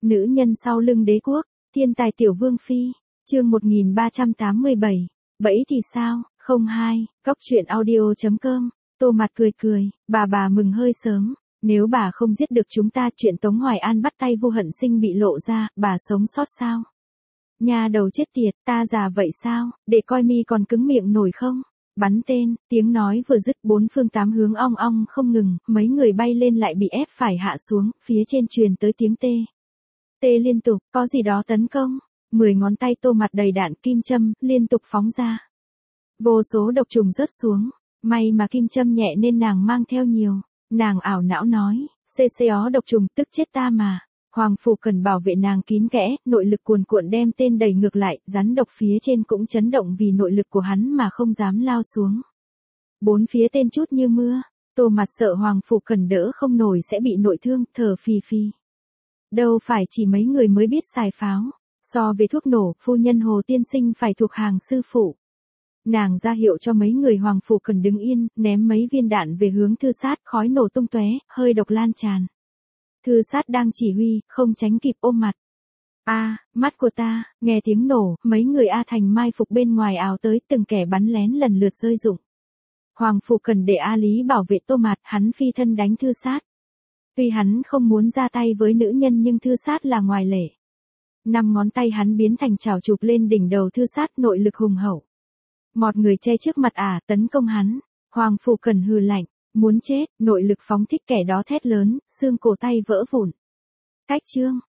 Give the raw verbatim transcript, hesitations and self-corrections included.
Nữ nhân sau lưng đế quốc, thiên tài tiểu vương phi, chương một nghìn ba trăm tám mươi bảy, bẫy thì sao, không hai, góc truyện audio chấm com, Tô Mặt cười cười, bà bà mừng hơi sớm, nếu bà không giết được chúng ta chuyện Tống Hoài An bắt tay Vu Hận Sinh bị lộ ra, bà sống sót sao? Nhà đầu chết tiệt, ta già vậy sao, để coi mi còn cứng miệng nổi không? Bắn tên, tiếng nói vừa dứt bốn phương tám hướng ong ong không ngừng, mấy người bay lên lại bị ép phải hạ xuống, phía trên truyền tới tiếng tê. Tê liên tục, có gì đó tấn công, mười ngón tay Tô Mặt đầy đạn kim châm, liên tục phóng ra. Vô số độc trùng rớt xuống, may mà kim châm nhẹ nên nàng mang theo nhiều, nàng ảo não nói, xê xê ó độc trùng tức chết ta mà. Hoàng Phủ cần bảo vệ nàng kín kẽ, nội lực cuồn cuộn đem tên đẩy ngược lại, rắn độc phía trên cũng chấn động vì nội lực của hắn mà không dám lao xuống. Bốn phía tên chút như mưa, Tô Mặt sợ Hoàng Phủ cần đỡ không nổi sẽ bị nội thương, thở phì phì. Đâu phải chỉ mấy người mới biết xài pháo, so về thuốc nổ, phu nhân Hồ tiên sinh phải thuộc hàng sư phụ. Nàng ra hiệu cho mấy người Hoàng Phủ cần đứng yên, ném mấy viên đạn về hướng Thư Sát, khói nổ tung tóe, hơi độc lan tràn. Thư Sát đang chỉ huy, không tránh kịp ôm mặt. A, mắt của ta, nghe tiếng nổ, mấy người A Thành mai phục bên ngoài ào tới, từng kẻ bắn lén lần lượt rơi rụng. Hoàng Phủ cần để A Lý bảo vệ Tô Mặt, hắn phi thân đánh Thư Sát. Tuy hắn không muốn ra tay với nữ nhân nhưng Thư Sát là ngoài lệ. Năm ngón tay hắn biến thành chảo chụp lên đỉnh đầu Thư Sát, nội lực hùng hậu. Một người che trước mặt ả, tấn công hắn. Hoàng Phủ cần hừ lạnh. Muốn chết, nội lực phóng thích kẻ đó thét lớn, xương cổ tay vỡ vụn. Cách chương,